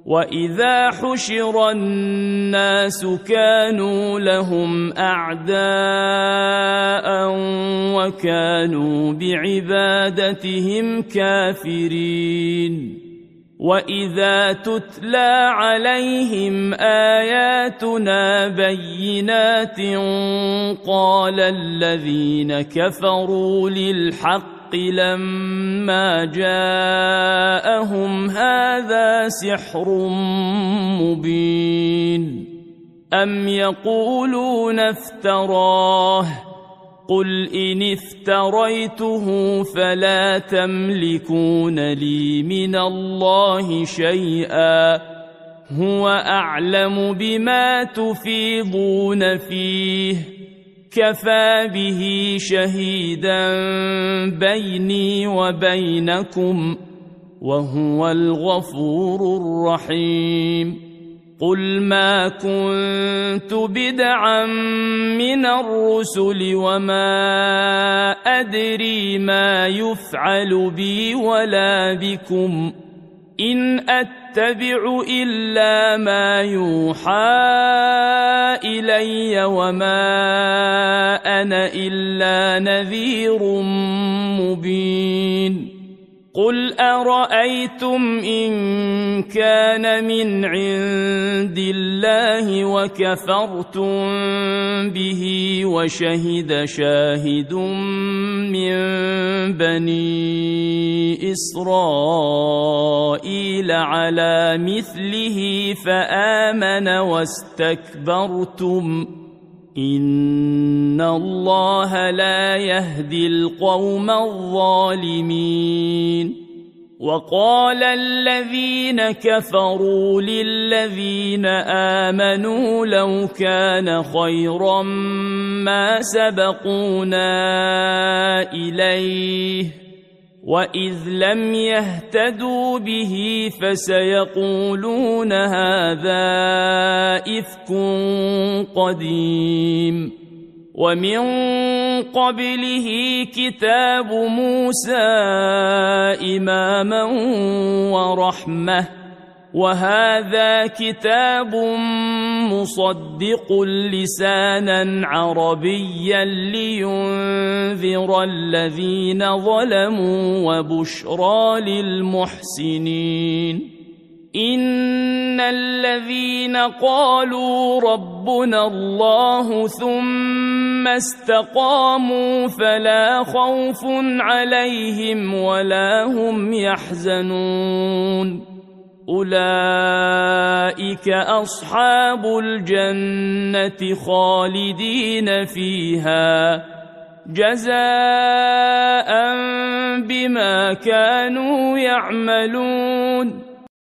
وإذا حشر الناس كانوا لهم أعداء وكانوا بعبادتهم كافرين وإذا تتلى عليهم آياتنا بينات قال الذين كفروا للحق لما جاءهم هذا سحر مبين أم يقولون افتراه قل إن افتريته فلا تملكون لي من الله شيئا هو أعلم بما تفيضون فيه كفى به شهيدا بيني وبينكم وهو الغفور الرحيم قل ما كنت بدعا من الرسل وما أدري ما يفعل بي ولا بكم إن أتبع إلا ما يوحى إلي وما أنا إلا نذير مبين قل أرأيتم إن كان من عند الله وكفرتم به وشهد شاهد من بني إسرائيل على مثله فآمن واستكبرتم إن الله لا يهدي القوم الظالمين وقال الذين كفروا للذين آمنوا لو كان خيرا ما سبقونا إليه وإذ لم يهتدوا به فسيقولون هذا إفك قديم ومن قبله كتاب موسى إماما ورحمة وهذا كتاب مصدق لسانا عربيا لينذر الذين ظلموا وبشرى للمحسنين إن الذين قالوا ربنا الله ثم استقاموا فلا خوف عليهم ولا هم يحزنون أولئك أصحاب الجنة خالدين فيها جزاء بما كانوا يعملون